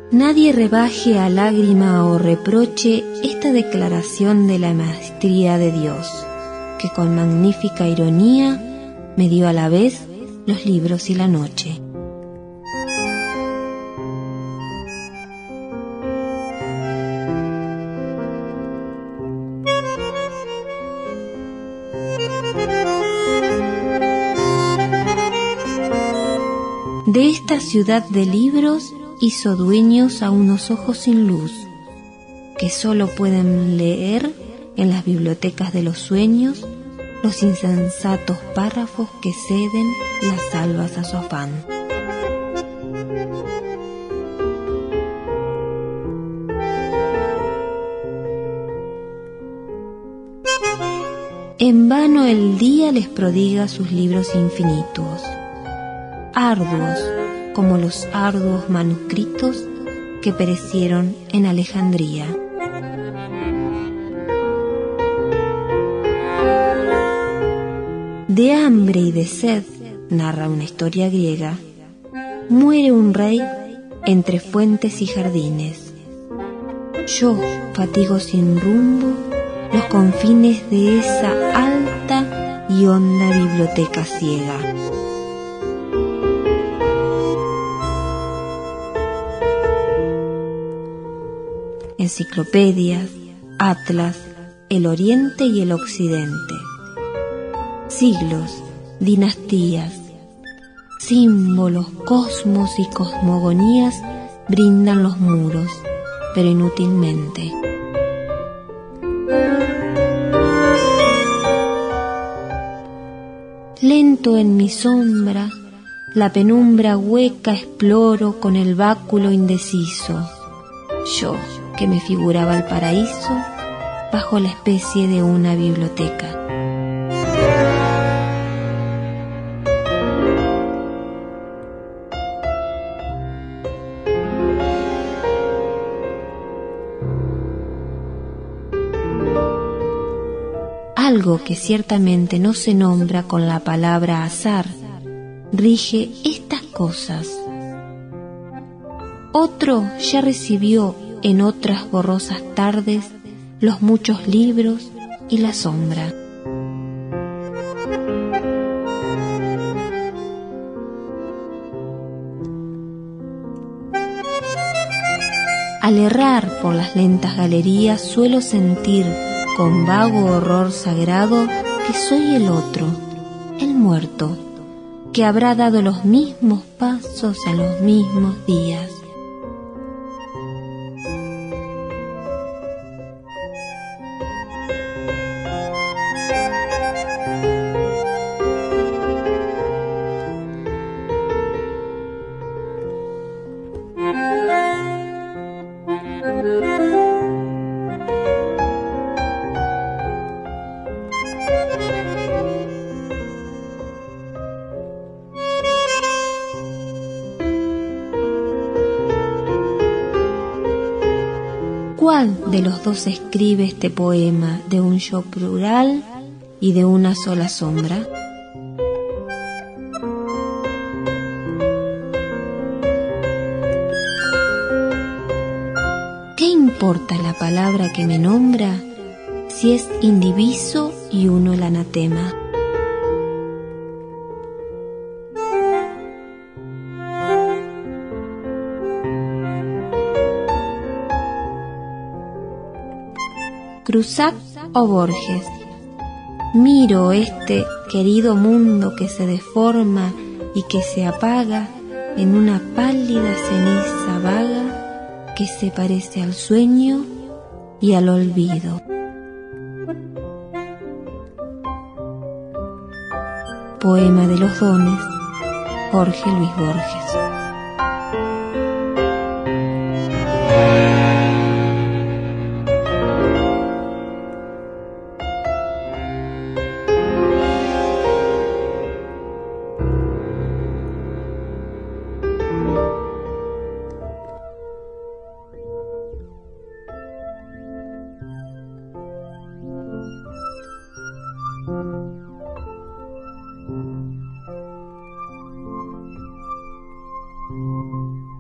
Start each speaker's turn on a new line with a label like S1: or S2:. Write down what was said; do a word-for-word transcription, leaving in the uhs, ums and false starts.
S1: Nadie rebaje a lágrima o reproche esta declaración de la maestría de Dios, que con magnífica ironía me dio a la vez los libros y la noche. De esta ciudad de libros hizo dueños a unos ojos sin luz, que sólo pueden leer en las bibliotecas de los sueños los insensatos párrafos que ceden las albas a su afán. En vano el día les prodiga sus libros infinitos, arduos como los arduos manuscritos que perecieron en Alejandría. De hambre y de sed, narra una historia griega, muere un rey entre fuentes y jardines. Yo fatigo sin rumbo los confines de esa alta y honda biblioteca ciega. Enciclopedias, atlas, el oriente y el occidente, siglos, dinastías, símbolos, cosmos y cosmogonías brindan los muros, pero inútilmente. Lento en mi sombra, la penumbra hueca exploro con el báculo indeciso. Yo, que me figuraba el paraíso bajo la especie de una biblioteca. Algo que ciertamente no se nombra con la palabra azar rige estas cosas. Otro ya recibió en otras borrosas tardes los muchos libros y la sombra. Al errar por las lentas galerías suelo sentir con vago horror sagrado que soy el otro, el muerto, que habrá dado los mismos pasos en los mismos días. ¿Cuál de los dos escribe este poema de un yo plural y de una sola sombra? ¿Qué importa la palabra que me nombra si es indiviso y uno el anatema? Cruzac o Borges, miro este querido mundo que se deforma y que se apaga en una pálida ceniza vaga que se parece al sueño y al olvido. Poema de los dones, Jorge Luis Borges.
S2: Thank you.